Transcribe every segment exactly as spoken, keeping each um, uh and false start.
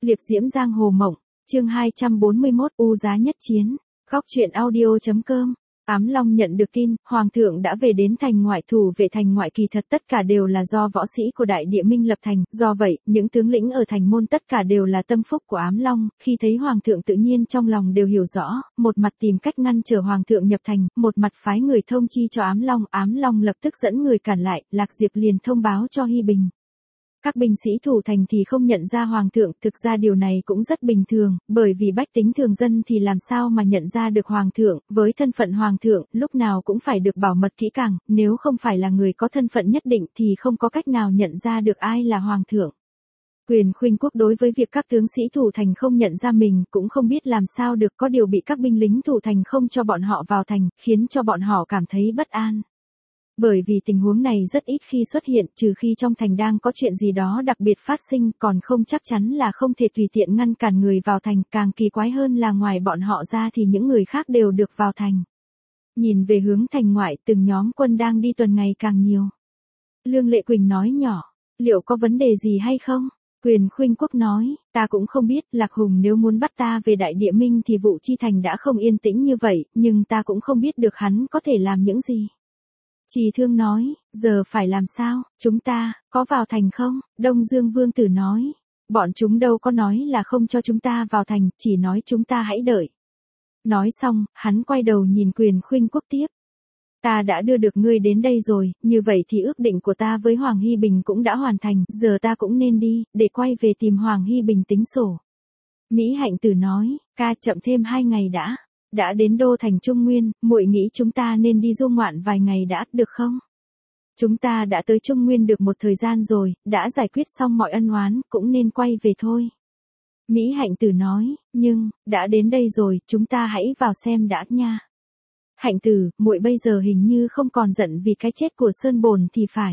Liệp diễm giang hồ mộng, chương hai trăm bốn mươi mốt U giá nhất chiến. Góc truyện audio chấm com. Ám Long nhận được tin, Hoàng thượng đã về đến thành ngoại. Thủ vệ thành ngoại kỳ thật tất cả đều là do võ sĩ của Đại Địa Minh lập thành, do vậy, những tướng lĩnh ở thành môn tất cả đều là tâm phúc của Ám Long. Khi thấy Hoàng thượng tự nhiên trong lòng đều hiểu rõ, một mặt tìm cách ngăn trở Hoàng thượng nhập thành, một mặt phái người thông chi cho Ám Long. Ám Long lập tức dẫn người cản lại, Lạc Diệp liền thông báo cho Hy Bình. Các binh sĩ thủ thành thì không nhận ra Hoàng thượng, thực ra điều này cũng rất bình thường, bởi vì bách tính thường dân thì làm sao mà nhận ra được Hoàng thượng, với thân phận Hoàng thượng, lúc nào cũng phải được bảo mật kỹ càng, nếu không phải là người có thân phận nhất định thì không có cách nào nhận ra được ai là Hoàng thượng. Quyền khuynh quốc đối với việc các tướng sĩ thủ thành không nhận ra mình cũng không biết làm sao được, có điều bị các binh lính thủ thành không cho bọn họ vào thành, khiến cho bọn họ cảm thấy bất an. Bởi vì tình huống này rất ít khi xuất hiện, trừ khi trong thành đang có chuyện gì đó đặc biệt phát sinh, còn không chắc chắn là không thể tùy tiện ngăn cản người vào thành. Càng kỳ quái hơn là ngoài bọn họ ra thì những người khác đều được vào thành. Nhìn về hướng thành ngoại, từng nhóm quân đang đi tuần ngày càng nhiều. Lương Lệ Quỳnh nói nhỏ, liệu có vấn đề gì hay không? Quyền khuynh quốc nói, ta cũng không biết, Lạc Hùng nếu muốn bắt ta về Đại Địa Minh thì Vũ Chi Thành đã không yên tĩnh như vậy, nhưng ta cũng không biết được hắn có thể làm những gì. Trì Thương nói, giờ phải làm sao, chúng ta, có vào thành không? Đông Dương Vương Tử nói, bọn chúng đâu có nói là không cho chúng ta vào thành, chỉ nói chúng ta hãy đợi. Nói xong, hắn quay đầu nhìn Quyền khuynh quốc tiếp. Ta đã đưa được ngươi đến đây rồi, như vậy thì ước định của ta với Hoàng Hy Bình cũng đã hoàn thành, giờ ta cũng nên đi, để quay về tìm Hoàng Hy Bình tính sổ. Mỹ Hạnh Tử nói, ca chậm thêm hai ngày đã. Đã đến đô thành Trung Nguyên, muội nghĩ chúng ta nên đi du ngoạn vài ngày đã, được không? Chúng ta đã tới Trung Nguyên được một thời gian rồi, đã giải quyết xong mọi ân oán, cũng nên quay về thôi. Mỹ Hạnh Tử nói, nhưng, đã đến đây rồi, chúng ta hãy vào xem đã nha. Hạnh Tử, muội bây giờ hình như không còn giận vì cái chết của Sơn Bồn thì phải.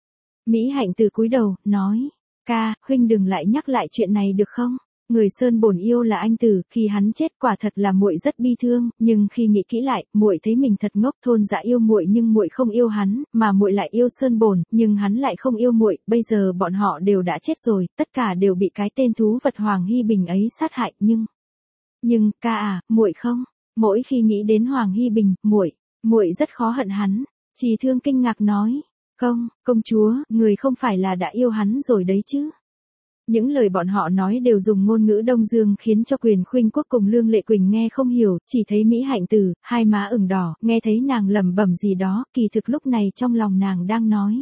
Mỹ Hạnh Tử cúi đầu, nói, ca, huynh đừng lại nhắc lại chuyện này được không? Người Sơn Bồn yêu là anh Tử, khi hắn chết quả thật là muội rất bi thương, nhưng khi nghĩ kỹ lại, muội thấy mình thật ngốc. Thôn Dã yêu muội nhưng muội không yêu hắn, mà muội lại yêu Sơn Bồn, nhưng hắn lại không yêu muội. Bây giờ bọn họ đều đã chết rồi, tất cả đều bị cái tên thú vật Hoàng Hy Bình ấy sát hại, nhưng nhưng ca à, muội không, mỗi khi nghĩ đến Hoàng Hy Bình, muội muội rất khó hận hắn. Trì Thương kinh ngạc nói, không, công chúa, người không phải là đã yêu hắn rồi đấy chứ? Những lời bọn họ nói đều dùng ngôn ngữ Đông Dương khiến cho Quyền khuynh quốc cùng Lương Lệ Quỳnh nghe không hiểu, chỉ thấy Mỹ Hạnh Tử, hai má ửng đỏ, nghe thấy nàng lẩm bẩm gì đó, kỳ thực lúc này trong lòng nàng đang nói.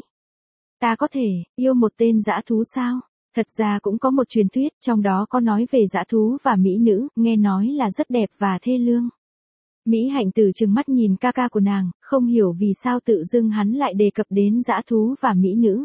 Ta có thể, yêu một tên dã thú sao? Thật ra cũng có một truyền thuyết, trong đó có nói về dã thú và mỹ nữ, nghe nói là rất đẹp và thê lương. Mỹ Hạnh Tử trừng mắt nhìn ca ca của nàng, không hiểu vì sao tự dưng hắn lại đề cập đến dã thú và mỹ nữ.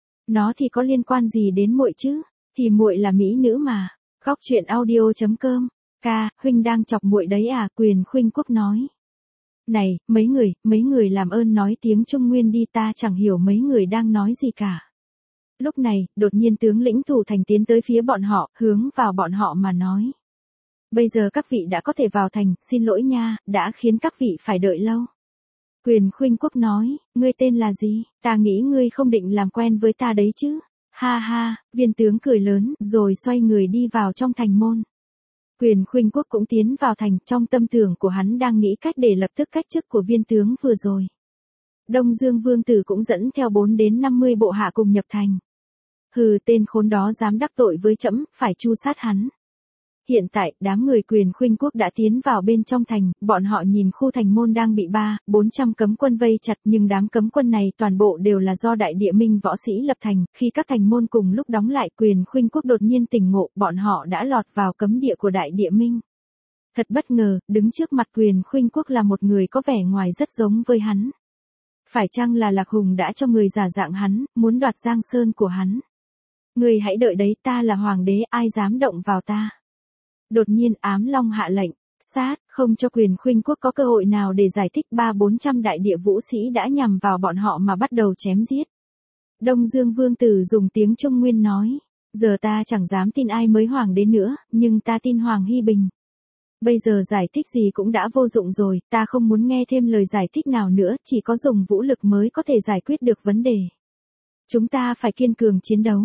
Nó thì có liên quan gì đến muội chứ? Thì muội là mỹ nữ mà. Góc truyện audio chấm com. Ca, huynh đang chọc muội đấy à? Quyền khuynh quốc nói. Này, mấy người, mấy người làm ơn nói tiếng Trung Nguyên đi, ta chẳng hiểu mấy người đang nói gì cả. Lúc này, đột nhiên tướng lĩnh thủ thành tiến tới phía bọn họ, hướng vào bọn họ mà nói. Bây giờ các vị đã có thể vào thành, xin lỗi nha, đã khiến các vị phải đợi lâu. Quyền khuynh quốc nói, ngươi tên là gì? Ta nghĩ ngươi không định làm quen với ta đấy chứ? Ha ha, viên tướng cười lớn, rồi xoay người đi vào trong thành môn. Quyền khuynh quốc cũng tiến vào thành, trong tâm tưởng của hắn đang nghĩ cách để lập tức cách chức của viên tướng vừa rồi. Đông Dương Vương Tử cũng dẫn theo bốn đến năm mươi bộ hạ cùng nhập thành. Hừ, tên khốn đó dám đắc tội với trẫm, phải tru sát hắn. Hiện tại, đám người Quyền khuynh quốc đã tiến vào bên trong thành, bọn họ nhìn khu thành môn đang bị ba, bốn trăm cấm quân vây chặt, nhưng đám cấm quân này toàn bộ đều là do Đại Địa Minh võ sĩ lập thành, khi các thành môn cùng lúc đóng lại, Quyền khuynh quốc đột nhiên tỉnh ngộ, bọn họ đã lọt vào cấm địa của Đại Địa Minh. Thật bất ngờ, đứng trước mặt Quyền khuynh quốc là một người có vẻ ngoài rất giống với hắn. Phải chăng là Lạc Hùng đã cho người giả dạng hắn, muốn đoạt Giang Sơn của hắn? Người hãy đợi đấy, ta là hoàng đế, ai dám động vào ta? Đột nhiên Ám Long hạ lệnh, sát, không cho Quyền khuynh quốc có cơ hội nào để giải thích. Ba bốn trăm đại địa vũ sĩ đã nhằm vào bọn họ mà bắt đầu chém giết. Đông Dương Vương Tử dùng tiếng Trung Nguyên nói, giờ ta chẳng dám tin ai mới hoàng đế nữa, nhưng ta tin Hoàng Hy Bình. Bây giờ giải thích gì cũng đã vô dụng rồi, ta không muốn nghe thêm lời giải thích nào nữa, chỉ có dùng vũ lực mới có thể giải quyết được vấn đề. Chúng ta phải kiên cường chiến đấu.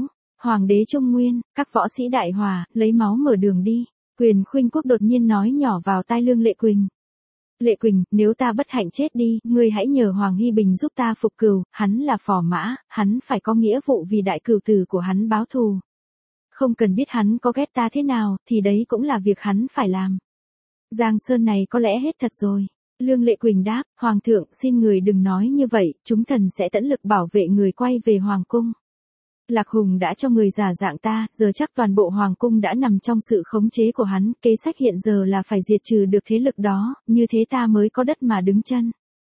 Hoàng đế Trung Nguyên, các võ sĩ đại hòa, lấy máu mở đường đi. Quyền Khuynh Quốc đột nhiên nói nhỏ vào tai Lương Lệ Quỳnh. Lệ Quỳnh, nếu ta bất hạnh chết đi, ngươi hãy nhờ Hoàng Hy Bình giúp ta phục cừu, hắn là phò mã, hắn phải có nghĩa vụ vì đại cừu tử của hắn báo thù. Không cần biết hắn có ghét ta thế nào, thì đấy cũng là việc hắn phải làm. Giang Sơn này có lẽ hết thật rồi. Lương Lệ Quỳnh đáp, Hoàng thượng, xin người đừng nói như vậy, chúng thần sẽ tận lực bảo vệ người quay về Hoàng cung. Lạc Hùng đã cho người giả dạng ta, giờ chắc toàn bộ Hoàng cung đã nằm trong sự khống chế của hắn, kế sách hiện giờ là phải diệt trừ được thế lực đó, như thế ta mới có đất mà đứng chân.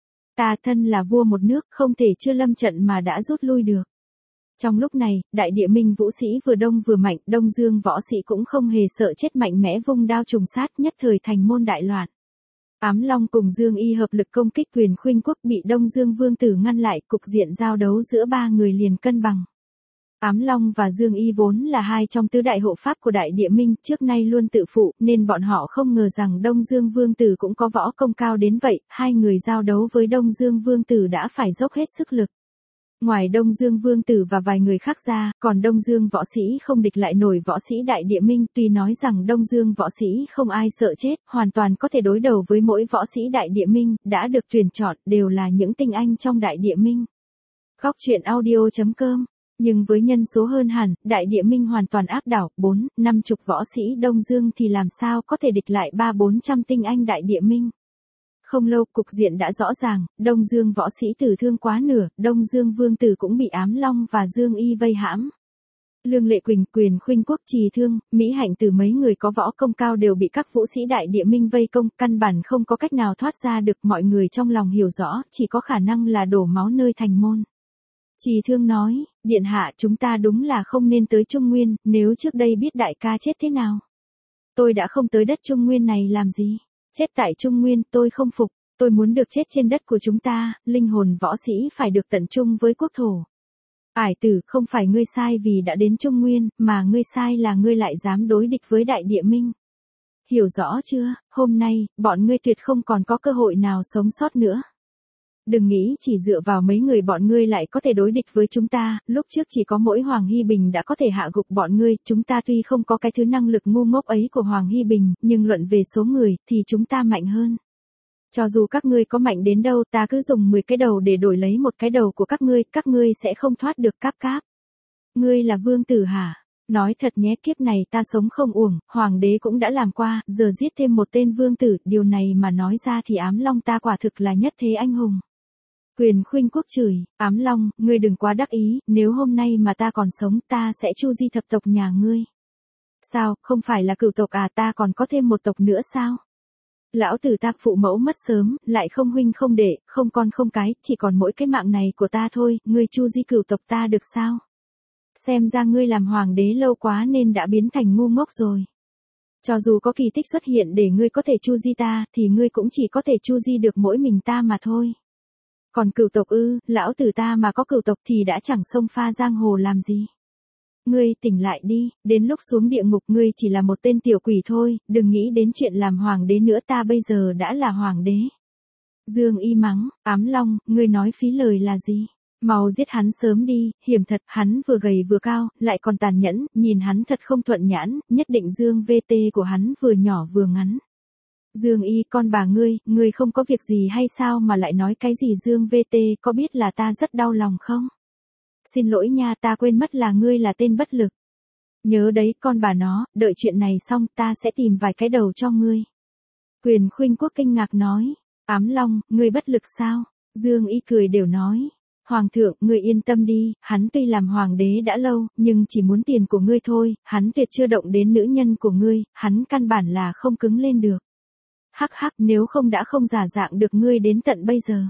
Ta thân là vua một nước, không thể chưa lâm trận mà đã rút lui được. Trong lúc này, đại địa minh vũ sĩ vừa đông vừa mạnh, Đông Dương võ sĩ cũng không hề sợ chết, mạnh mẽ vung đao trùng sát, nhất thời thành môn đại loạn. Ám Long cùng Dương Y hợp lực công kích Quyền Khuynh Quốc, bị Đông Dương vương tử ngăn lại, cục diện giao đấu giữa ba người liền cân bằng. Ám Long và Dương Y vốn là hai trong tứ đại hộ pháp của đại địa minh, trước nay luôn tự phụ, nên bọn họ không ngờ rằng Đông Dương vương tử cũng có võ công cao đến vậy, hai người giao đấu với Đông Dương vương tử đã phải dốc hết sức lực. Ngoài Đông Dương vương tử và vài người khác ra, còn Đông Dương võ sĩ không địch lại nổi võ sĩ đại địa minh, tuy nói rằng Đông Dương võ sĩ không ai sợ chết, hoàn toàn có thể đối đầu với mỗi võ sĩ đại địa minh, đã được tuyển chọn, đều là những tinh anh trong đại địa minh. Góc truyện audio chấm com. Nhưng với nhân số hơn hẳn, đại địa minh hoàn toàn áp đảo, bốn, năm chục võ sĩ Đông Dương thì làm sao có thể địch lại ba bốn trăm tinh anh đại địa minh. Không lâu, cục diện đã rõ ràng, Đông Dương võ sĩ tử thương quá nửa, Đông Dương vương tử cũng bị Ám Long và Dương Y vây hãm. Lương Lệ Quỳnh, Quyền Khuynh Quốc, Trì Thương, Mỹ Hạnh từ mấy người có võ công cao đều bị các vũ sĩ đại địa minh vây công, căn bản không có cách nào thoát ra được, mọi người trong lòng hiểu rõ, chỉ có khả năng là đổ máu nơi thành môn. Trì Thương nói, điện hạ, chúng ta đúng là không nên tới Trung Nguyên, nếu trước đây biết đại ca chết thế nào. Tôi đã không tới đất Trung Nguyên này làm gì. Chết tại Trung Nguyên, tôi không phục, tôi muốn được chết trên đất của chúng ta, linh hồn võ sĩ phải được tận trung với quốc thổ. Ải tử, không phải ngươi sai vì đã đến Trung Nguyên, mà ngươi sai là ngươi lại dám đối địch với đại địa minh. Hiểu rõ chưa, hôm nay, bọn ngươi tuyệt không còn có cơ hội nào sống sót nữa. Đừng nghĩ chỉ dựa vào mấy người bọn ngươi lại có thể đối địch với chúng ta, lúc trước chỉ có mỗi Hoàng Hy Bình đã có thể hạ gục bọn ngươi, chúng ta tuy không có cái thứ năng lực ngu ngốc ấy của Hoàng Hy Bình, nhưng luận về số người, thì chúng ta mạnh hơn. Cho dù các ngươi có mạnh đến đâu, ta cứ dùng mười cái đầu để đổi lấy một cái đầu của các ngươi, các ngươi sẽ không thoát được cáp cáp. Ngươi là vương tử hả? Nói thật nhé, kiếp này ta sống không uổng, hoàng đế cũng đã làm qua, giờ giết thêm một tên vương tử, điều này mà nói ra thì Ám Long ta quả thực là nhất thế anh hùng. Quyền Khuynh Quốc chửi, Ám Long, ngươi đừng quá đắc ý, nếu hôm nay mà ta còn sống ta sẽ chu di thập tộc nhà ngươi. Sao, không phải là cửu tộc à, ta còn có thêm một tộc nữa sao? Lão tử ta phụ mẫu mất sớm, lại không huynh không đệ, không con không cái, chỉ còn mỗi cái mạng này của ta thôi, ngươi chu di cửu tộc ta được sao? Xem ra ngươi làm hoàng đế lâu quá nên đã biến thành ngu ngốc rồi. Cho dù có kỳ tích xuất hiện để ngươi có thể chu di ta, thì ngươi cũng chỉ có thể chu di được mỗi mình ta mà thôi. Còn cửu tộc ư, lão tử ta mà có cửu tộc thì đã chẳng xông pha giang hồ làm gì. Ngươi tỉnh lại đi, đến lúc xuống địa ngục ngươi chỉ là một tên tiểu quỷ thôi, đừng nghĩ đến chuyện làm hoàng đế nữa, ta bây giờ đã là hoàng đế. Dương Y mắng, Ám Long, ngươi nói phí lời là gì? Mau giết hắn sớm đi, hiểm thật, hắn vừa gầy vừa cao, lại còn tàn nhẫn, nhìn hắn thật không thuận nhãn, nhất định Dương vê tê của hắn vừa nhỏ vừa ngắn. Dương Y, con bà ngươi, ngươi không có việc gì hay sao mà lại nói cái gì Dương vê tê, có biết là ta rất đau lòng không? Xin lỗi nha, ta quên mất là ngươi là tên bất lực. Nhớ đấy, con bà nó, đợi chuyện này xong ta sẽ tìm vài cái đầu cho ngươi. Quyền Khuynh Quốc kinh ngạc nói, Ám Long, ngươi bất lực sao? Dương Y cười đều nói, Hoàng thượng, ngươi yên tâm đi, hắn tuy làm hoàng đế đã lâu, nhưng chỉ muốn tiền của ngươi thôi, hắn tuyệt chưa động đến nữ nhân của ngươi, hắn căn bản là không cứng lên được. Hắc hắc, nếu không đã không giả dạng được ngươi đến tận bây giờ.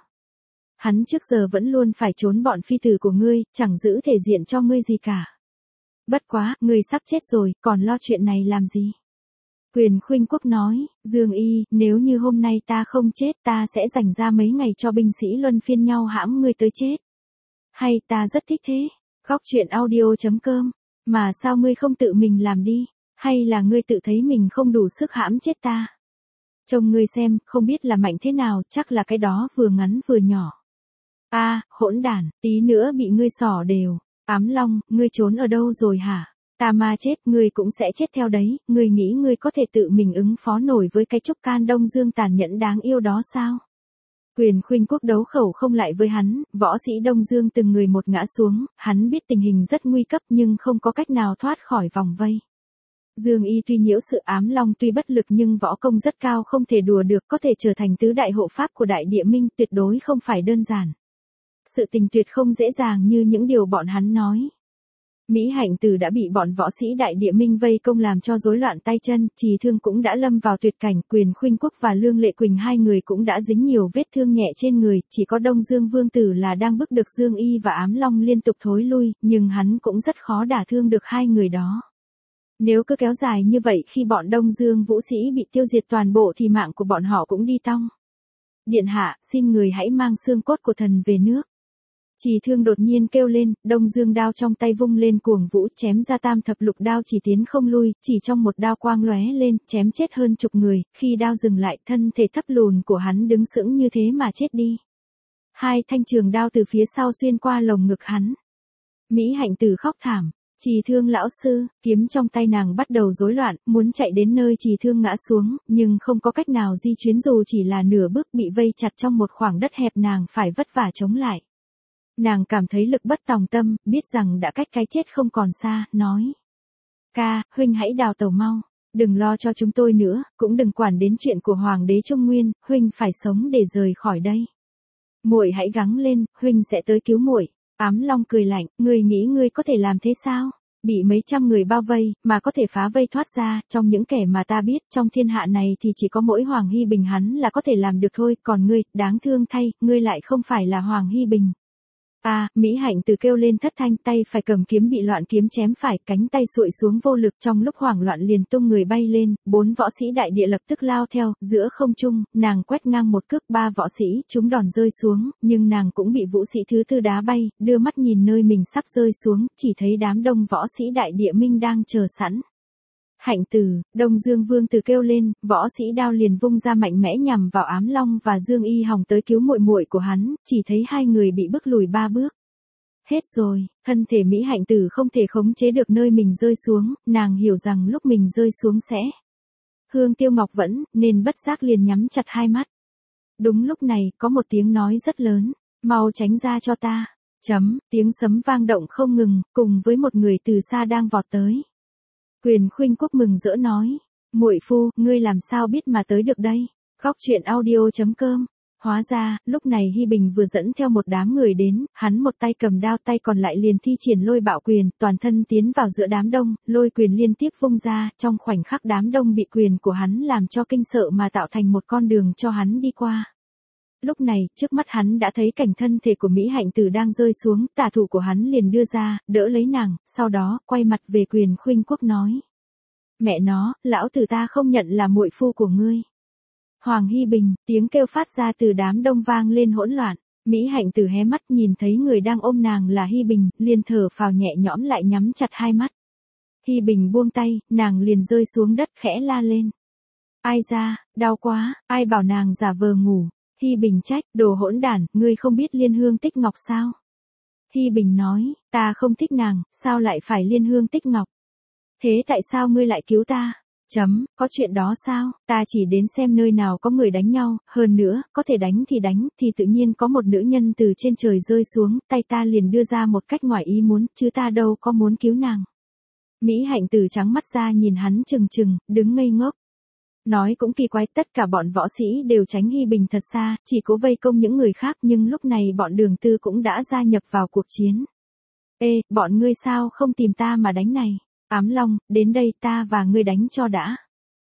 Hắn trước giờ vẫn luôn phải trốn bọn phi tử của ngươi, chẳng giữ thể diện cho ngươi gì cả. Bất quá, ngươi sắp chết rồi, còn lo chuyện này làm gì? Quyền Khuynh Quốc nói, Dương Y, nếu như hôm nay ta không chết ta sẽ dành ra mấy ngày cho binh sĩ luân phiên nhau hãm ngươi tới chết. Hay, ta rất thích thế. Góc truyện audio chấm com. Mà sao ngươi không tự mình làm đi? Hay là ngươi tự thấy mình không đủ sức hãm chết ta? Trông ngươi xem, không biết là mạnh thế nào, chắc là cái đó vừa ngắn vừa nhỏ. A, à, hỗn đản, tí nữa bị ngươi xỏ đều. Ám Long, ngươi trốn ở đâu rồi hả? Ta ma chết, ngươi cũng sẽ chết theo đấy, ngươi nghĩ ngươi có thể tự mình ứng phó nổi với cái Trúc Can Đông Dương tàn nhẫn đáng yêu đó sao? Quyền Khuynh Quốc đấu khẩu không lại với hắn, võ sĩ Đông Dương từng người một ngã xuống, hắn biết tình hình rất nguy cấp nhưng không có cách nào thoát khỏi vòng vây. Dương Y tuy nhiễu sự, Ám Long tuy bất lực nhưng võ công rất cao, không thể đùa được, có thể trở thành tứ đại hộ pháp của Đại Địa Minh tuyệt đối không phải đơn giản. Sự tình tuyệt không dễ dàng như những điều bọn hắn nói. Mỹ Hạnh Tử đã bị bọn võ sĩ Đại Địa Minh vây công làm cho rối loạn tay chân, Trì Thương cũng đã lâm vào tuyệt cảnh, Quyền Khuynh Quốc và Lương Lệ Quỳnh hai người cũng đã dính nhiều vết thương nhẹ trên người, chỉ có Đông Dương Vương Tử là đang bức được Dương Y và Ám Long liên tục thối lui, nhưng hắn cũng rất khó đả thương được hai người đó. Nếu cứ kéo dài như vậy, khi bọn Đông Dương vũ sĩ bị tiêu diệt toàn bộ thì mạng của bọn họ cũng đi tong. Điện hạ, xin người hãy mang xương cốt của thần về nước. Trì Thương đột nhiên kêu lên, Đông Dương đao trong tay vung lên cuồng vũ, chém ra tam thập lục đao chỉ tiến không lui, chỉ trong một đao quang lóe lên, chém chết hơn chục người, khi đao dừng lại, thân thể thấp lùn của hắn đứng sững như thế mà chết đi. Hai thanh trường đao từ phía sau xuyên qua lồng ngực hắn. Mỹ Hạnh Tử khóc thảm. Trì Thương lão sư, kiếm trong tay nàng bắt đầu rối loạn, muốn chạy đến nơi Trì Thương ngã xuống, nhưng không có cách nào di chuyển dù chỉ là nửa bước, bị vây chặt trong một khoảng đất hẹp, nàng phải vất vả chống lại. Nàng cảm thấy lực bất tòng tâm, biết rằng đã cách cái chết không còn xa, nói. Ca, huynh hãy đào tẩu mau, đừng lo cho chúng tôi nữa, cũng đừng quản đến chuyện của Hoàng đế Trung Nguyên, huynh phải sống để rời khỏi đây. Muội hãy gắng lên, huynh sẽ tới cứu muội. Ám Long cười lạnh, ngươi nghĩ ngươi có thể làm thế sao? Bị mấy trăm người bao vây, mà có thể phá vây thoát ra, trong những kẻ mà ta biết, trong thiên hạ này thì chỉ có mỗi Hoàng Hy Bình hắn là có thể làm được thôi, còn ngươi, đáng thương thay, ngươi lại không phải là Hoàng Hy Bình. À, Mỹ Hạnh Tử kêu lên thất thanh, tay phải cầm kiếm bị loạn kiếm chém phải, cánh tay xuội xuống vô lực, trong lúc hoảng loạn liền tung người bay lên, bốn võ sĩ Đại Địa lập tức lao theo, giữa không trung, nàng quét ngang một cước, ba võ sĩ, chúng đòn rơi xuống, nhưng nàng cũng bị vũ sĩ thứ tư đá bay, đưa mắt nhìn nơi mình sắp rơi xuống, chỉ thấy đám đông võ sĩ Đại Địa Minh đang chờ sẵn. Hạnh Tử, Đông Dương Vương Tử kêu lên, võ sĩ đao liền vung ra mạnh mẽ nhằm vào Ám Long và Dương Y hòng tới cứu muội muội của hắn, chỉ thấy hai người bị bức lùi ba bước. Hết rồi, thân thể Mỹ Hạnh Tử không thể khống chế được nơi mình rơi xuống, nàng hiểu rằng lúc mình rơi xuống sẽ hương tiêu ngọc vẫn, nên bất giác liền nhắm chặt hai mắt. Đúng lúc này, có một tiếng nói rất lớn, mau tránh ra cho ta. Chấm, tiếng sấm vang động không ngừng, cùng với một người từ xa đang vọt tới. Quyền Khuynh Quốc mừng rỡ nói, muội phu, ngươi làm sao biết mà tới được đây? Khóc chuyện audio chấm com. Hóa ra, lúc này Hi Bình vừa dẫn theo một đám người đến, hắn một tay cầm đao, tay còn lại liền thi triển lôi bạo quyền, toàn thân tiến vào giữa đám đông, lôi quyền liên tiếp vung ra, trong khoảnh khắc đám đông bị quyền của hắn làm cho kinh sợ mà tạo thành một con đường cho hắn đi qua. Lúc này, trước mắt hắn đã thấy cảnh thân thể của Mỹ Hạnh Tử đang rơi xuống, tả thủ của hắn liền đưa ra, đỡ lấy nàng, sau đó, quay mặt về Quyền Khuynh Quốc nói. Mẹ nó, lão tử ta không nhận là muội phu của ngươi. Hoàng Hy Bình, tiếng kêu phát ra từ đám đông vang lên hỗn loạn, Mỹ Hạnh Tử hé mắt nhìn thấy người đang ôm nàng là Hy Bình, liền thở phào nhẹ nhõm lại nhắm chặt hai mắt. Hy Bình buông tay, nàng liền rơi xuống đất khẽ la lên. Ai ra, đau quá, ai bảo nàng giả vờ ngủ. Hy Bình trách, đồ hỗn đản, ngươi không biết Liên Hương Tích Ngọc sao? Hy Bình nói, ta không thích nàng, sao lại phải Liên Hương Tích Ngọc? Thế tại sao ngươi lại cứu ta? Chấm, có chuyện đó sao? Ta chỉ đến xem nơi nào có người đánh nhau, hơn nữa, có thể đánh thì đánh, thì tự nhiên có một nữ nhân từ trên trời rơi xuống, tay ta liền đưa ra một cách ngoài ý muốn, chứ ta đâu có muốn cứu nàng. Mỹ Hạnh Tử trắng mắt ra nhìn hắn chừng chừng, đứng ngây ngốc. Nói cũng kỳ quái, tất cả bọn võ sĩ đều tránh Hy Bình thật xa, chỉ cố vây công những người khác, nhưng lúc này bọn Đường Tư cũng đã gia nhập vào cuộc chiến. Ê, bọn ngươi sao không tìm ta mà đánh này? Ám Long, đến đây ta và ngươi đánh cho đã.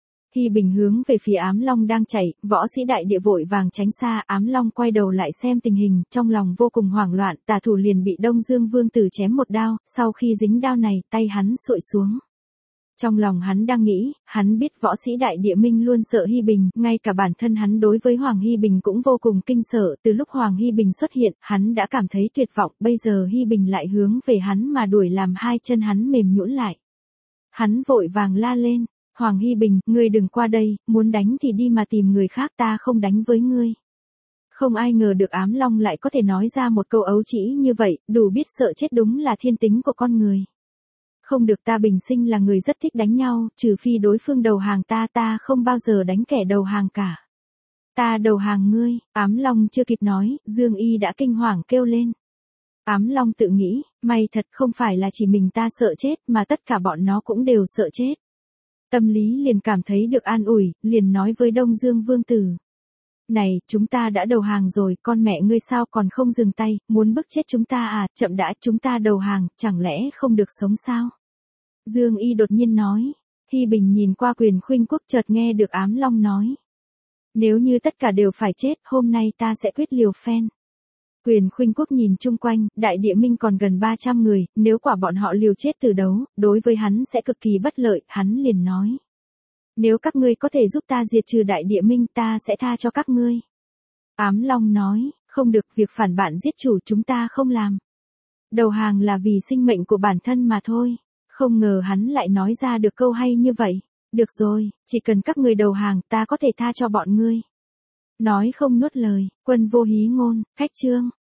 Hy Bình hướng về phía Ám Long đang chạy, võ sĩ Đại Địa vội vàng tránh xa, Ám Long quay đầu lại xem tình hình, trong lòng vô cùng hoảng loạn, tả thủ liền bị Đông Dương Vương Tử chém một đao, sau khi dính đao này, tay hắn xuội xuống. Trong lòng hắn đang nghĩ, hắn biết võ sĩ Đại Địa Minh luôn sợ Hy Bình, ngay cả bản thân hắn đối với Hoàng Hy Bình cũng vô cùng kinh sợ, từ lúc Hoàng Hy Bình xuất hiện, hắn đã cảm thấy tuyệt vọng, bây giờ Hy Bình lại hướng về hắn mà đuổi làm hai chân hắn mềm nhũn lại. Hắn vội vàng la lên, Hoàng Hy Bình, ngươi đừng qua đây, muốn đánh thì đi mà tìm người khác, ta không đánh với ngươi. Không ai ngờ được Ám Long lại có thể nói ra một câu ấu trĩ như vậy, đủ biết sợ chết đúng là thiên tính của con người. Không được, ta bình sinh là người rất thích đánh nhau, trừ phi đối phương đầu hàng ta, ta không bao giờ đánh kẻ đầu hàng cả. Ta đầu hàng ngươi. Ám Long chưa kịp nói, Dương Y đã kinh hoàng kêu lên. Ám Long tự nghĩ, may thật không phải là chỉ mình ta sợ chết mà tất cả bọn nó cũng đều sợ chết. Tâm lý liền cảm thấy được an ủi, liền nói với Đông Dương Vương Tử. Này, chúng ta đã đầu hàng rồi, con mẹ ngươi sao còn không dừng tay, muốn bức chết chúng ta à, chậm đã, chúng ta đầu hàng, chẳng lẽ không được sống sao? Dương Y đột nhiên nói. Hi Bình nhìn qua Quyền Khuynh Quốc chợt nghe được Ám Long nói. Nếu như tất cả đều phải chết, hôm nay ta sẽ quyết liều phen. Quyền Khuynh Quốc nhìn chung quanh, Đại Địa Minh còn gần ba trăm người, nếu quả bọn họ liều chết từ đấu, đối với hắn sẽ cực kỳ bất lợi, hắn liền nói. Nếu các ngươi có thể giúp ta diệt trừ Đại Địa Minh, ta sẽ tha cho các ngươi. Ám Long nói, không được, việc phản bạn giết chủ chúng ta không làm. Đầu hàng là vì sinh mệnh của bản thân mà thôi. Không ngờ hắn lại nói ra được câu hay như vậy. Được rồi, chỉ cần các người đầu hàng, ta có thể tha cho bọn ngươi. Nói không nuốt lời, Quân Vô Hí Ngôn, khách trương.